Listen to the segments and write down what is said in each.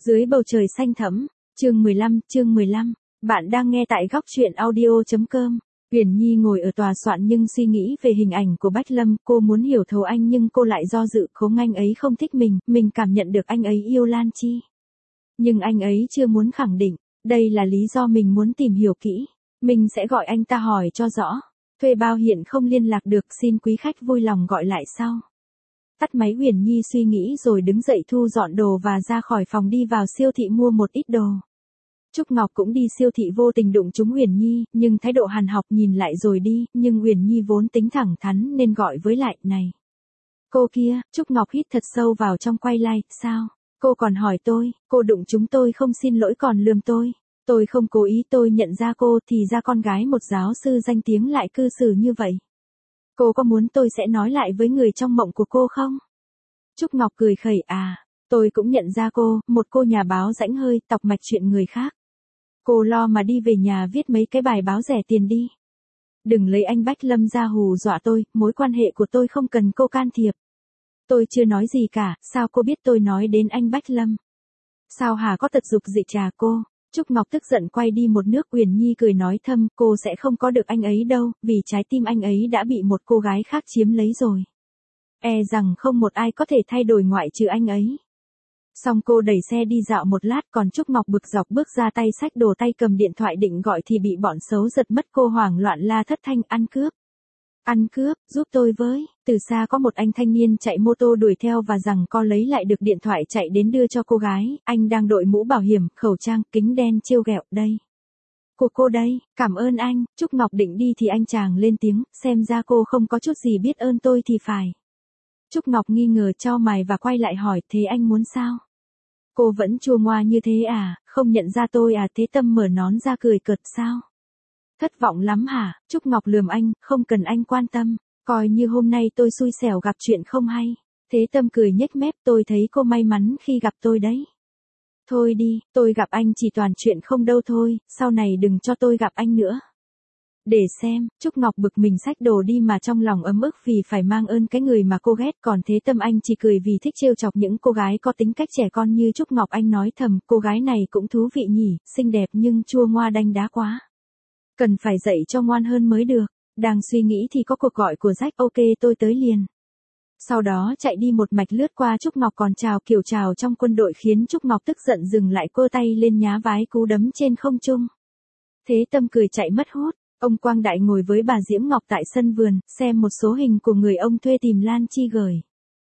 Dưới bầu trời xanh thẫm, chương 15, bạn đang nghe tại góc truyện audio.com. Uyển Nhi ngồi ở tòa soạn nhưng suy nghĩ về hình ảnh của Bách Lâm, cô muốn hiểu thấu anh nhưng cô lại do dự, khốn anh ấy không thích mình cảm nhận được anh ấy yêu Lan Chi. Nhưng anh ấy chưa muốn khẳng định, đây là lý do mình muốn tìm hiểu kỹ. Mình sẽ gọi anh ta hỏi cho rõ. Thuê bao hiện không liên lạc được, xin quý khách vui lòng gọi lại sau. Tắt máy, Uyển Nhi suy nghĩ rồi đứng dậy thu dọn đồ và ra khỏi phòng đi vào siêu thị mua một ít đồ. Trúc Ngọc cũng đi siêu thị vô tình đụng trúng Uyển Nhi, nhưng thái độ hàn học nhìn lại rồi đi, nhưng Uyển Nhi vốn tính thẳng thắn nên gọi với lại, này. Cô kia, Trúc Ngọc hít thật sâu vào trong, quay lại, sao? Cô còn hỏi tôi, cô đụng chúng tôi không xin lỗi còn lườm tôi. Tôi không cố ý, tôi nhận ra cô, thì ra con gái một giáo sư danh tiếng lại cư xử như vậy. Cô có muốn tôi sẽ nói lại với người trong mộng của cô không? Trúc Ngọc cười khẩy, tôi cũng nhận ra cô, một cô nhà báo rãnh hơi, tọc mạch chuyện người khác. Cô lo mà đi về nhà viết mấy cái bài báo rẻ tiền đi. Đừng lấy anh Bách Lâm ra hù dọa tôi, mối quan hệ của tôi không cần cô can thiệp. Tôi chưa nói gì cả, sao cô biết tôi nói đến anh Bách Lâm? Sao hả, có tật dục dịch trà cô? Trúc Ngọc tức giận quay đi một nước. Uyển Nhi cười nói thầm, cô sẽ không có được anh ấy đâu, vì trái tim anh ấy đã bị một cô gái khác chiếm lấy rồi. E rằng không một ai có thể thay đổi ngoại trừ anh ấy. Xong cô đẩy xe đi dạo một lát, còn Trúc Ngọc bực dọc bước ra, tay xách đồ, tay cầm điện thoại định gọi thì bị bọn xấu giật mất, cô hoảng loạn la thất thanh, ăn cướp. Ăn cướp, giúp tôi với. Từ xa có một anh thanh niên chạy mô tô đuổi theo và giằng co lấy lại được điện thoại, chạy đến đưa cho cô gái. Anh đang đội mũ bảo hiểm, khẩu trang, kính đen, trêu ghẹo, đây. Của cô đây, cảm ơn anh. Trúc Ngọc định đi thì anh chàng lên tiếng, xem ra cô không có chút gì biết ơn tôi thì phải. Trúc Ngọc nghi ngờ chau mày và quay lại hỏi, thế anh muốn sao? Cô vẫn chua ngoa như thế à, không nhận ra tôi à? Thế Tâm mở nón ra cười cợt, sao? Thất vọng lắm hả? Trúc Ngọc lườm anh, không cần anh quan tâm, coi như hôm nay tôi xui xẻo gặp chuyện không hay. Thế Tâm cười nhếch mép, tôi thấy cô may mắn khi gặp tôi đấy. Thôi đi, tôi gặp anh chỉ toàn chuyện không đâu thôi, sau này đừng cho tôi gặp anh nữa. Để xem, Trúc Ngọc bực mình xách đồ đi mà trong lòng ấm ức vì phải mang ơn cái người mà cô ghét, còn Thế Tâm anh chỉ cười vì thích trêu chọc những cô gái có tính cách trẻ con như Trúc Ngọc. Anh nói thầm, cô gái này cũng thú vị nhỉ, xinh đẹp nhưng chua ngoa đanh đá quá. Cần phải dạy cho ngoan hơn mới được. Đang suy nghĩ thì có cuộc gọi của Jack, ok tôi tới liền. Sau đó chạy đi một mạch lướt qua Trúc Ngọc, còn chào kiểu chào trong quân đội khiến Trúc Ngọc tức giận dừng lại, cơ tay lên nhá vái cú đấm trên không trung. Thế Tâm cười chạy mất hút. Ông Quang Đại ngồi với bà Diễm Ngọc tại sân vườn, xem một số hình của người ông thuê tìm Lan Chi gửi.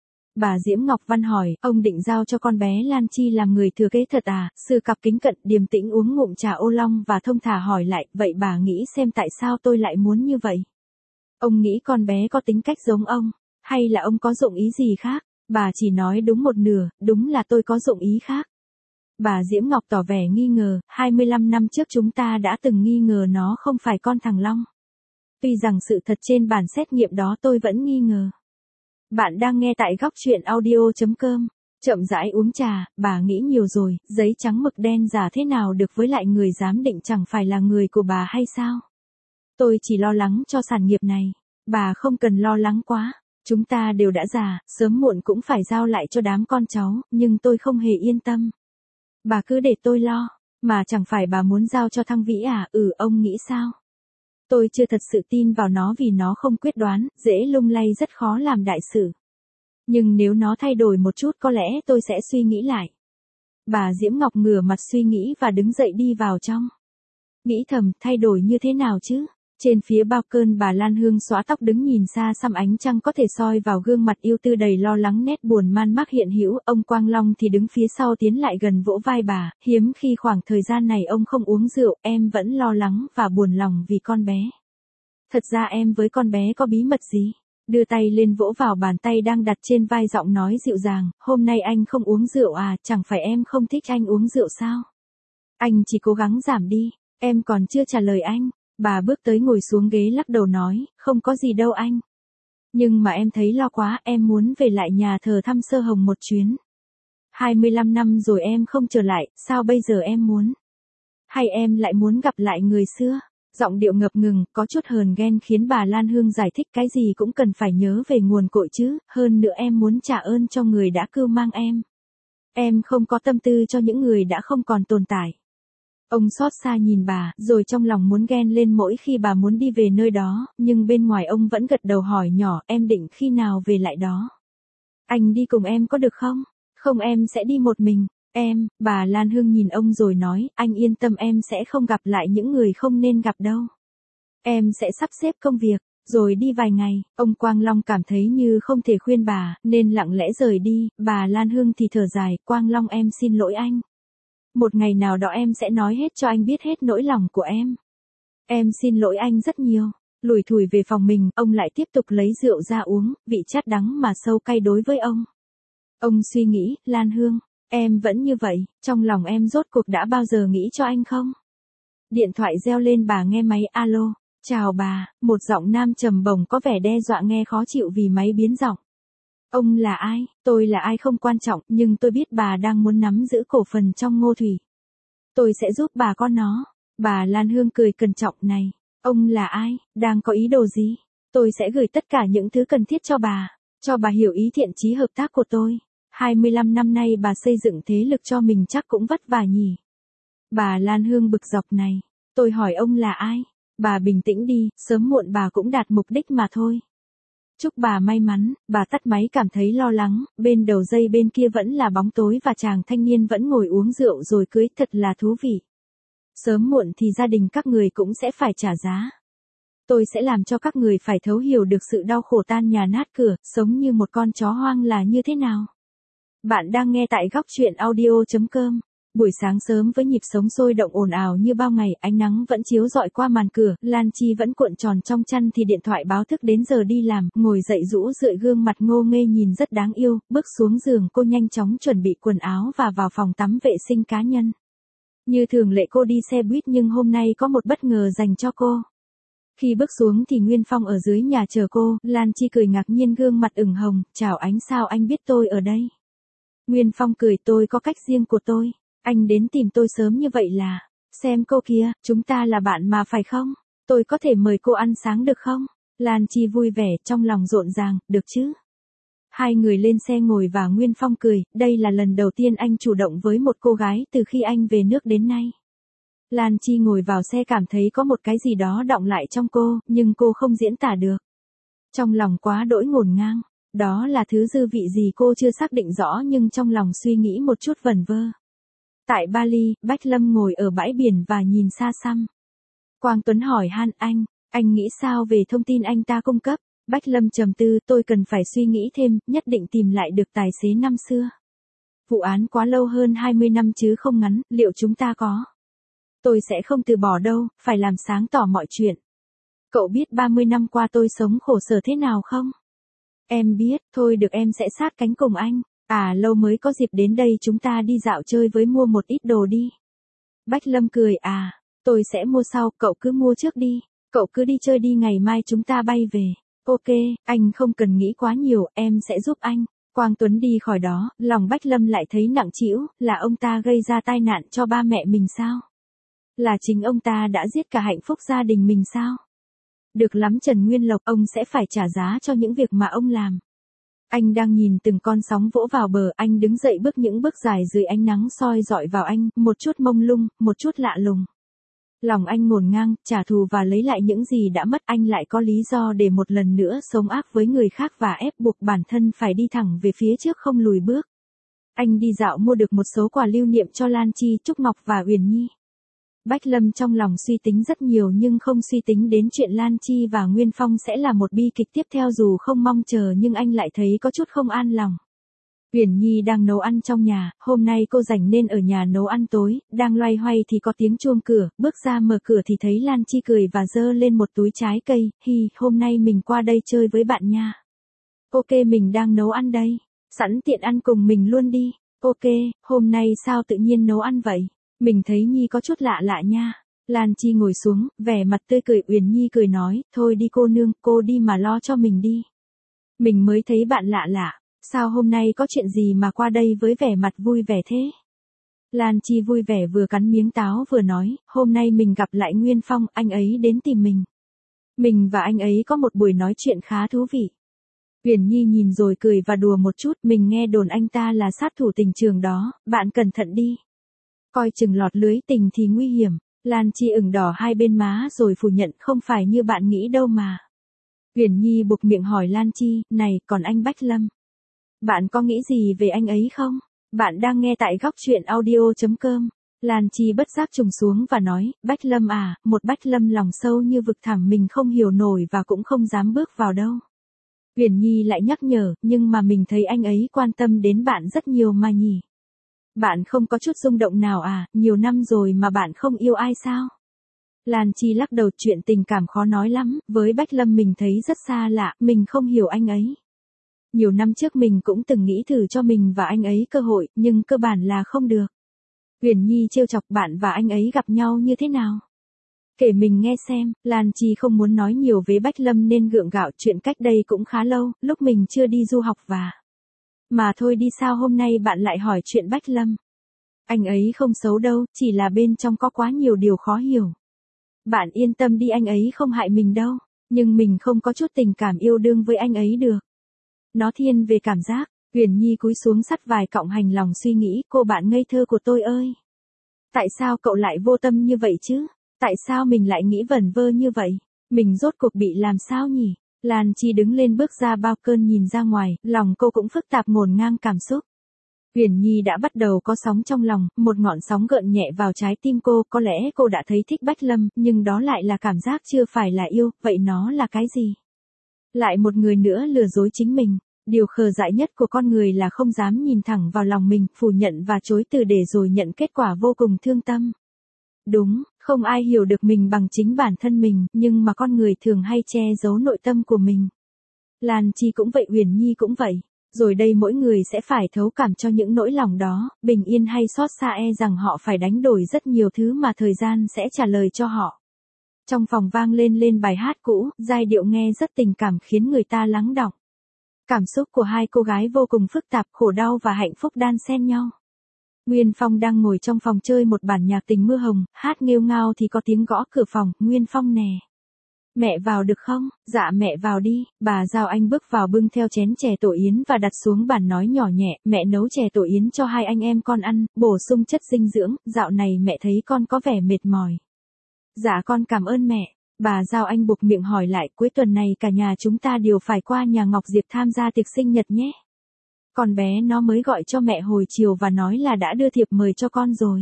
Bà Diễm Ngọc Văn hỏi, ông định giao cho con bé Lan Chi làm người thừa kế thật à? Sư cặp kính cận, điềm tĩnh uống ngụm trà ô long và thông thả hỏi lại, vậy bà nghĩ xem tại sao tôi lại muốn như vậy? Ông nghĩ con bé có tính cách giống ông, hay là ông có dụng ý gì khác? Bà chỉ nói đúng một nửa, đúng là tôi có dụng ý khác. Bà Diễm Ngọc tỏ vẻ nghi ngờ, 25 năm trước chúng ta đã từng nghi ngờ nó không phải con thằng Long. Tuy rằng sự thật trên bản xét nghiệm đó tôi vẫn nghi ngờ. Bạn đang nghe tại góc truyện audio.com. Chậm rãi uống trà, bà nghĩ nhiều rồi, giấy trắng mực đen giả thế nào được, với lại người giám định chẳng phải là người của bà hay sao? Tôi chỉ lo lắng cho sản nghiệp này. Bà không cần lo lắng quá. Chúng ta đều đã già, sớm muộn cũng phải giao lại cho đám con cháu, nhưng tôi không hề yên tâm. Bà cứ để tôi lo, mà chẳng phải bà muốn giao cho Thăng Vĩ à? Ông nghĩ sao? Tôi chưa thật sự tin vào nó vì nó không quyết đoán, dễ lung lay, rất khó làm đại sự. Nhưng nếu nó thay đổi một chút có lẽ tôi sẽ suy nghĩ lại. Bà Diễm Ngọc ngửa mặt suy nghĩ và đứng dậy đi vào trong. Nghĩ thầm, thay đổi như thế nào chứ? Trên phía bao cơn bà Lan Hương xõa tóc đứng nhìn xa xăm, ánh trăng có thể soi vào gương mặt yêu tư đầy lo lắng, nét buồn man mác hiện hữu. Ông Quang Long thì đứng phía sau tiến lại gần vỗ vai bà, hiếm khi khoảng thời gian này ông không uống rượu, em vẫn lo lắng và buồn lòng vì con bé. Thật ra em với con bé có bí mật gì? Đưa tay lên vỗ vào bàn tay đang đặt trên vai, giọng nói dịu dàng, hôm nay anh không uống rượu à, chẳng phải em không thích anh uống rượu sao? Anh chỉ cố gắng giảm đi, em còn chưa trả lời anh. Bà bước tới ngồi xuống ghế lắc đầu nói, không có gì đâu anh. Nhưng mà em thấy lo quá, em muốn về lại nhà thờ thăm Sơ Hồng một chuyến. 25 năm rồi em không trở lại, sao bây giờ em muốn? Hay em lại muốn gặp lại người xưa? Giọng điệu ngập ngừng, có chút hờn ghen khiến bà Lan Hương giải thích, cái gì cũng cần phải nhớ về nguồn cội chứ, hơn nữa em muốn trả ơn cho người đã cưu mang em. Em không có tâm tư cho những người đã không còn tồn tại. Ông xót xa nhìn bà, rồi trong lòng muốn ghen lên mỗi khi bà muốn đi về nơi đó, nhưng bên ngoài ông vẫn gật đầu hỏi nhỏ, em định khi nào về lại đó? Anh đi cùng em có được không? Không, em sẽ đi một mình. Bà Lan Hương nhìn ông rồi nói, anh yên tâm, em sẽ không gặp lại những người không nên gặp đâu. Em sẽ sắp xếp công việc, rồi đi vài ngày. Ông Quang Long cảm thấy như không thể khuyên bà, nên lặng lẽ rời đi. Bà Lan Hương thì thở dài, Quang Long em xin lỗi anh. Một ngày nào đó em sẽ nói hết cho anh biết hết nỗi lòng của em. Em xin lỗi anh rất nhiều. Lủi thủi về phòng mình, ông lại tiếp tục lấy rượu ra uống, vị chát đắng mà sâu cay đối với ông. Ông suy nghĩ, Lan Hương, em vẫn như vậy, trong lòng em rốt cuộc đã bao giờ nghĩ cho anh không? Điện thoại reo lên, bà nghe máy. Alo, chào bà, một giọng nam trầm bổng có vẻ đe dọa nghe khó chịu vì máy biến giọng. Ông là ai? Tôi là ai không quan trọng, nhưng tôi biết bà đang muốn nắm giữ cổ phần trong Ngô Thủy. Tôi sẽ giúp bà có nó. Bà Lan Hương cười cẩn trọng, này, ông là ai, đang có ý đồ gì? Tôi sẽ gửi tất cả những thứ cần thiết cho bà hiểu ý thiện chí hợp tác của tôi. 25 năm nay bà xây dựng thế lực cho mình chắc cũng vất vả nhỉ. Bà Lan Hương bực dọc, này, tôi hỏi ông là ai? Bà bình tĩnh đi, sớm muộn bà cũng đạt mục đích mà thôi. Chúc bà may mắn. Bà tắt máy cảm thấy lo lắng, bên đầu dây bên kia vẫn là bóng tối và chàng thanh niên vẫn ngồi uống rượu rồi cưới, thật là thú vị. Sớm muộn thì gia đình các người cũng sẽ phải trả giá. Tôi sẽ làm cho các người phải thấu hiểu được sự đau khổ tan nhà nát cửa, sống như một con chó hoang là như thế nào. Bạn đang nghe tại góc truyện audio.com. Buổi sáng sớm với nhịp sống sôi động ồn ào như bao ngày, ánh nắng vẫn chiếu rọi qua màn cửa, Lan Chi vẫn cuộn tròn trong chăn thì điện thoại báo thức đến giờ đi làm, ngồi dậy rũ rượi gương mặt ngô nghê nhìn rất đáng yêu, bước xuống giường cô nhanh chóng chuẩn bị quần áo và vào phòng tắm vệ sinh cá nhân. Như thường lệ cô đi xe buýt nhưng hôm nay có một bất ngờ dành cho cô. Khi bước xuống thì Nguyên Phong ở dưới nhà chờ cô, Lan Chi cười ngạc nhiên gương mặt ửng hồng, chào anh, sao anh biết tôi ở đây? Nguyên Phong cười, tôi có cách riêng của tôi. Anh đến tìm tôi sớm như vậy là, xem cô kia, chúng ta là bạn mà phải không? Tôi có thể mời cô ăn sáng được không? Lan Chi vui vẻ, trong lòng rộn ràng, được chứ? Hai người lên xe ngồi và Nguyên Phong cười, đây là lần đầu tiên anh chủ động với một cô gái từ khi anh về nước đến nay. Lan Chi ngồi vào xe cảm thấy có một cái gì đó đọng lại trong cô, nhưng cô không diễn tả được. Trong lòng quá đỗi ngổn ngang, đó là thứ dư vị gì cô chưa xác định rõ nhưng trong lòng suy nghĩ một chút vẩn vơ. Tại Bali, Bách Lâm ngồi ở bãi biển và nhìn xa xăm. Quang Tuấn hỏi han, anh nghĩ sao về thông tin anh ta cung cấp? Bách Lâm trầm tư, tôi cần phải suy nghĩ thêm, nhất định tìm lại được tài xế năm xưa. Vụ án quá lâu, hơn 20 năm chứ không ngắn, liệu chúng ta có? Tôi sẽ không từ bỏ đâu, phải làm sáng tỏ mọi chuyện. Cậu biết 30 năm qua tôi sống khổ sở thế nào không? Em biết, thôi được, em sẽ sát cánh cùng anh. Lâu mới có dịp đến đây, chúng ta đi dạo chơi với, mua một ít đồ đi. Bách Lâm cười, tôi sẽ mua sau, cậu cứ mua trước đi. Cậu cứ đi chơi đi, ngày mai chúng ta bay về. Ok, anh không cần nghĩ quá nhiều, em sẽ giúp anh. Quang Tuấn đi khỏi đó, lòng Bách Lâm lại thấy nặng trĩu, là ông ta gây ra tai nạn cho ba mẹ mình sao? Là chính ông ta đã giết cả hạnh phúc gia đình mình sao? Được lắm Trần Nguyên Lộc, ông sẽ phải trả giá cho những việc mà ông làm. Anh đang nhìn từng con sóng vỗ vào bờ, anh đứng dậy bước những bước dài dưới ánh nắng soi dọi vào anh, một chút mông lung, một chút lạ lùng. Lòng anh ngổn ngang, trả thù và lấy lại những gì đã mất, anh lại có lý do để một lần nữa sống ác với người khác và ép buộc bản thân phải đi thẳng về phía trước không lùi bước. Anh đi dạo mua được một số quà lưu niệm cho Lan Chi, Trúc Ngọc và Uyển Nhi. Bách Lâm trong lòng suy tính rất nhiều nhưng không suy tính đến chuyện Lan Chi và Nguyên Phong sẽ là một bi kịch tiếp theo, dù không mong chờ nhưng anh lại thấy có chút không an lòng. Uyển Nhi đang nấu ăn trong nhà, hôm nay cô rảnh nên ở nhà nấu ăn tối, đang loay hoay thì có tiếng chuông cửa, bước ra mở cửa thì thấy Lan Chi cười và giơ lên một túi trái cây, hôm nay mình qua đây chơi với bạn nha. Ok, mình đang nấu ăn đây, sẵn tiện ăn cùng mình luôn đi. Ok, hôm nay sao tự nhiên nấu ăn vậy? Mình thấy Nhi có chút lạ lạ nha. Lan Chi ngồi xuống, vẻ mặt tươi cười. Uyển Nhi cười nói, thôi đi cô nương, cô đi mà lo cho mình đi. Mình mới thấy bạn lạ lạ, sao hôm nay có chuyện gì mà qua đây với vẻ mặt vui vẻ thế? Lan Chi vui vẻ vừa cắn miếng táo vừa nói, hôm nay mình gặp lại Nguyên Phong, anh ấy đến tìm mình. Mình và anh ấy có một buổi nói chuyện khá thú vị. Uyển Nhi nhìn rồi cười và đùa một chút, mình nghe đồn anh ta là sát thủ tình trường đó, bạn cẩn thận đi. Coi chừng lọt lưới tình thì nguy hiểm. Lan Chi ửng đỏ hai bên má rồi phủ nhận, không phải như bạn nghĩ đâu mà. Uyển Nhi buộc miệng hỏi Lan Chi, này, còn anh Bách Lâm? Bạn có nghĩ gì về anh ấy không? Bạn đang nghe tại góc truyện audio.com. Lan Chi bất giác trùng xuống và nói, Bách Lâm à, một Bách Lâm lòng sâu như vực thẳm mình không hiểu nổi và cũng không dám bước vào đâu. Uyển Nhi lại nhắc nhở, nhưng mà mình thấy anh ấy quan tâm đến bạn rất nhiều mà nhỉ. Bạn không có chút rung động nào à, nhiều năm rồi mà bạn không yêu ai sao? Lan Chi lắc đầu, chuyện tình cảm khó nói lắm, với Bách Lâm mình thấy rất xa lạ, mình không hiểu anh ấy. Nhiều năm trước mình cũng từng nghĩ thử cho mình và anh ấy cơ hội, nhưng cơ bản là không được. Uyển Nhi trêu chọc, bạn và anh ấy gặp nhau như thế nào? Kể mình nghe xem. Lan Chi không muốn nói nhiều với Bách Lâm nên gượng gạo, chuyện cách đây cũng khá lâu, lúc mình chưa đi du học và... Mà thôi đi, sao hôm nay bạn lại hỏi chuyện Bách Lâm? Anh ấy không xấu đâu, chỉ là bên trong có quá nhiều điều khó hiểu. Bạn yên tâm đi, anh ấy không hại mình đâu, nhưng mình không có chút tình cảm yêu đương với anh ấy được. Nó thiên về cảm giác. Uyển Nhi cúi xuống sắt vài cọng hành lòng suy nghĩ, cô bạn ngây thơ của tôi ơi. Tại sao cậu lại vô tâm như vậy chứ? Tại sao mình lại nghĩ vẩn vơ như vậy? Mình rốt cuộc bị làm sao nhỉ? Lan Chi đứng lên bước ra bao cơn nhìn ra ngoài, lòng cô cũng phức tạp ngổn ngang cảm xúc. Uyển Nhi đã bắt đầu có sóng trong lòng, một ngọn sóng gợn nhẹ vào trái tim cô, có lẽ cô đã thấy thích Bách Lâm, nhưng đó lại là cảm giác chưa phải là yêu, vậy nó là cái gì? Lại một người nữa lừa dối chính mình. Điều khờ dại nhất của con người là không dám nhìn thẳng vào lòng mình, phủ nhận và chối từ để rồi nhận kết quả vô cùng thương tâm. Đúng, không ai hiểu được mình bằng chính bản thân mình, nhưng mà con người thường hay che giấu nội tâm của mình. Lan Chi cũng vậy, Uyển Nhi cũng vậy. Rồi đây mỗi người sẽ phải thấu cảm cho những nỗi lòng đó, bình yên hay xót xa e rằng họ phải đánh đổi rất nhiều thứ mà thời gian sẽ trả lời cho họ. Trong phòng vang lên bài hát cũ, giai điệu nghe rất tình cảm khiến người ta lắng đọng. Cảm xúc của hai cô gái vô cùng phức tạp, khổ đau và hạnh phúc đan xen nhau. Nguyên Phong đang ngồi trong phòng chơi một bản nhạc tình mưa hồng, hát nghêu ngao thì có tiếng gõ cửa phòng, Nguyên Phong nè. Mẹ vào được không? Dạ mẹ vào đi. Bà Giao Anh bước vào bưng theo chén chè tổ yến và đặt xuống bàn nói nhỏ nhẹ, mẹ nấu chè tổ yến cho hai anh em con ăn, bổ sung chất dinh dưỡng, dạo này mẹ thấy con có vẻ mệt mỏi. Dạ con cảm ơn mẹ. Bà Giao Anh buộc miệng hỏi lại, cuối tuần này cả nhà chúng ta đều phải qua nhà Ngọc Diệp tham gia tiệc sinh nhật nhé. Con bé nó mới gọi cho mẹ hồi chiều và nói là đã đưa thiệp mời cho con rồi.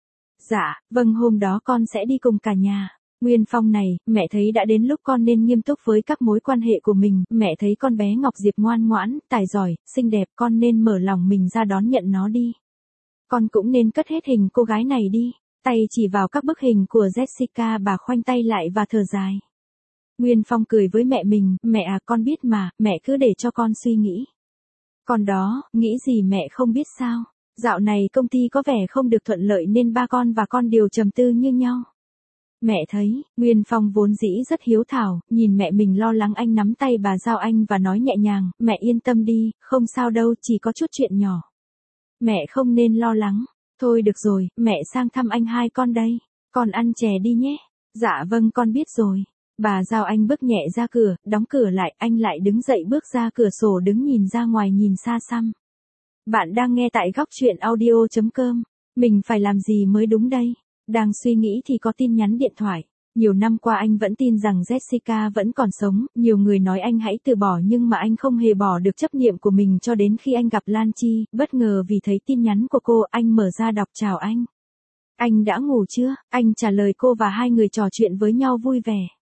Dạ, vâng, hôm đó con sẽ đi cùng cả nhà. Nguyên Phong này, mẹ thấy đã đến lúc con nên nghiêm túc với các mối quan hệ của mình, mẹ thấy con bé Ngọc Diệp ngoan ngoãn, tài giỏi, xinh đẹp, con nên mở lòng mình ra đón nhận nó đi. Con cũng nên cất hết hình cô gái này đi. Tay chỉ vào các bức hình của Jessica, bà khoanh tay lại và thở dài. Nguyên Phong cười với mẹ mình, mẹ à, con biết mà, mẹ cứ để cho con suy nghĩ. Còn đó, nghĩ gì mẹ không biết sao? Dạo này công ty có vẻ không được thuận lợi nên ba con và con đều trầm tư như nhau. Mẹ thấy, Nguyên Phong vốn dĩ rất hiếu thảo, nhìn mẹ mình lo lắng anh nắm tay bà Giao Anh và nói nhẹ nhàng, mẹ yên tâm đi, không sao đâu, chỉ có chút chuyện nhỏ. Mẹ không nên lo lắng. Thôi được rồi, mẹ sang thăm anh hai con đây. Con ăn chè đi nhé. Dạ vâng, con biết rồi. Bà Giao Anh bước nhẹ ra cửa, đóng cửa lại, anh lại đứng dậy bước ra cửa sổ đứng nhìn ra ngoài nhìn xa xăm. Bạn đang nghe tại góc truyện audio.com. Mình phải làm gì mới đúng đây? Đang suy nghĩ thì có tin nhắn điện thoại. Nhiều năm qua anh vẫn tin rằng Jessica vẫn còn sống, nhiều người nói anh hãy từ bỏ nhưng mà anh không hề bỏ được chấp niệm của mình cho đến khi anh gặp Lan Chi, bất ngờ vì thấy tin nhắn của cô, anh mở ra đọc chào anh. Anh đã ngủ chưa? Anh trả lời cô và hai người trò chuyện với nhau vui vẻ.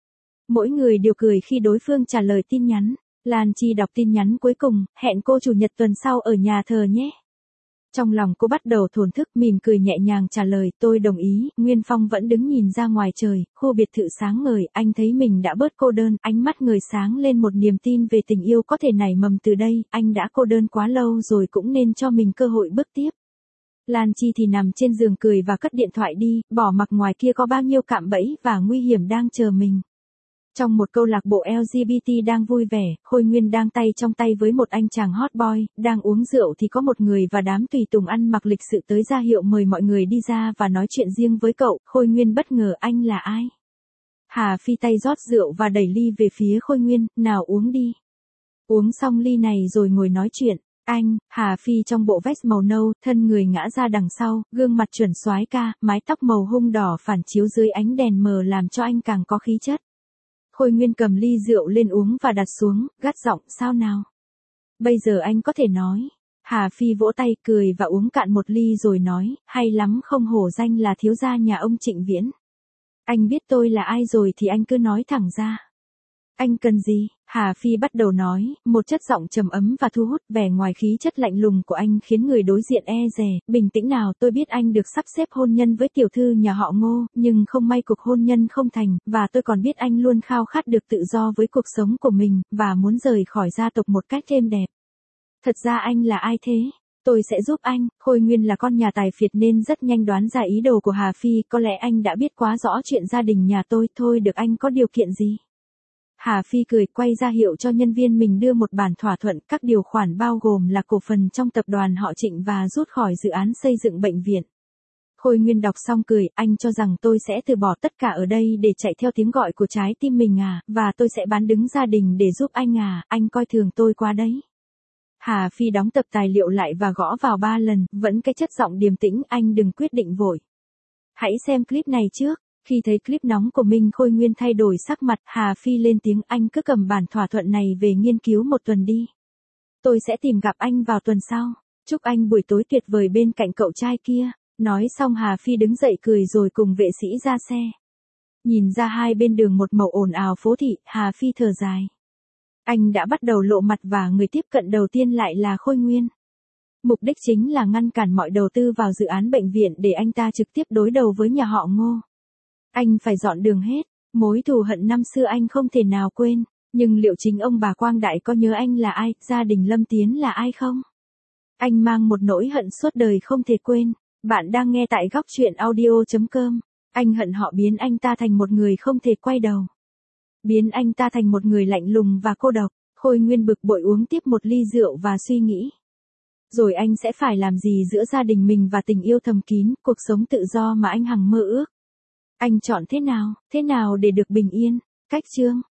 Mỗi người đều cười khi đối phương trả lời tin nhắn. Lan Chi đọc tin nhắn cuối cùng, hẹn cô chủ nhật tuần sau ở nhà thờ nhé. Trong lòng cô bắt đầu thổn thức, mỉm cười nhẹ nhàng trả lời, tôi đồng ý. Nguyên Phong vẫn đứng nhìn ra ngoài trời, khu biệt thự sáng ngời, anh thấy mình đã bớt cô đơn, ánh mắt người sáng lên một niềm tin về tình yêu có thể nảy mầm từ đây, anh đã cô đơn quá lâu rồi cũng nên cho mình cơ hội bước tiếp. Lan Chi thì nằm trên giường cười và cất điện thoại đi, bỏ mặc ngoài kia có bao nhiêu cạm bẫy và nguy hiểm đang chờ mình. Trong một câu lạc bộ LGBT đang vui vẻ, Khôi Nguyên đang tay trong tay với một anh chàng hot boy, đang uống rượu thì có một người và đám tùy tùng ăn mặc lịch sự tới ra hiệu mời mọi người đi ra và nói chuyện riêng với cậu. Khôi Nguyên bất ngờ, anh là ai? Hà Phi tay rót rượu và đẩy ly về phía Khôi Nguyên, nào uống đi. Uống xong ly này rồi ngồi nói chuyện. Anh, Hà Phi trong bộ vest màu nâu, thân người ngã ra đằng sau, gương mặt chuẩn soái ca, mái tóc màu hung đỏ phản chiếu dưới ánh đèn mờ làm cho anh càng có khí chất. Khôi Nguyên cầm ly rượu lên uống và đặt xuống, gắt giọng, sao nào? Bây giờ anh có thể nói. Hà Phi vỗ tay cười và uống cạn một ly rồi nói, hay lắm, không hổ danh là thiếu gia nhà ông Trịnh Viễn. Anh biết tôi là ai rồi thì anh cứ nói thẳng ra. Anh cần gì? Hà Phi bắt đầu nói, một chất giọng trầm ấm và thu hút, vẻ ngoài khí chất lạnh lùng của anh khiến người đối diện e dè. Bình tĩnh nào, tôi biết anh được sắp xếp hôn nhân với tiểu thư nhà họ Ngô, nhưng không may cuộc hôn nhân không thành, và tôi còn biết anh luôn khao khát được tự do với cuộc sống của mình, và muốn rời khỏi gia tộc một cách êm đẹp. Thật ra anh là ai thế? Tôi sẽ giúp anh. Khôi Nguyên là con nhà tài phiệt nên rất nhanh đoán ra ý đồ của Hà Phi, có lẽ anh đã biết quá rõ chuyện gia đình nhà tôi, thôi được, anh có điều kiện gì? Hà Phi cười, quay ra hiệu cho nhân viên mình đưa một bản thỏa thuận, các điều khoản bao gồm là cổ phần trong tập đoàn họ Trịnh và rút khỏi dự án xây dựng bệnh viện. Khôi Nguyên đọc xong cười, anh cho rằng tôi sẽ từ bỏ tất cả ở đây để chạy theo tiếng gọi của trái tim mình à, và tôi sẽ bán đứng gia đình để giúp anh à, anh coi thường tôi quá đấy. Hà Phi đóng tập tài liệu lại và gõ vào 3 lần, vẫn cái chất giọng điềm tĩnh, anh đừng quyết định vội. Hãy xem clip này trước. Khi thấy clip nóng của mình, Khôi Nguyên thay đổi sắc mặt, Hà Phi lên tiếng, anh cứ cầm bản thỏa thuận này về nghiên cứu một tuần đi. Tôi sẽ tìm gặp anh vào tuần sau. Chúc anh buổi tối tuyệt vời bên cạnh cậu trai kia. Nói xong Hà Phi đứng dậy cười rồi cùng vệ sĩ ra xe. Nhìn ra hai bên đường một màu ồn ào phố thị, Hà Phi thở dài. Anh đã bắt đầu lộ mặt và người tiếp cận đầu tiên lại là Khôi Nguyên. Mục đích chính là ngăn cản mọi đầu tư vào dự án bệnh viện để anh ta trực tiếp đối đầu với nhà họ Ngô. Anh phải dọn đường hết, mối thù hận năm xưa anh không thể nào quên, nhưng liệu chính ông bà Quang Đại có nhớ anh là ai, gia đình Lâm Tiến là ai không? Anh mang một nỗi hận suốt đời không thể quên. Bạn đang nghe tại góc truyện audio.com. Anh hận họ biến anh ta thành một người không thể quay đầu. Biến anh ta thành một người lạnh lùng và cô độc. Khôi Nguyên bực bội uống tiếp một ly rượu và suy nghĩ. Rồi anh sẽ phải làm gì giữa gia đình mình và tình yêu thầm kín, cuộc sống tự do mà anh hằng mơ ước. Anh chọn thế nào để được bình yên? Cách chương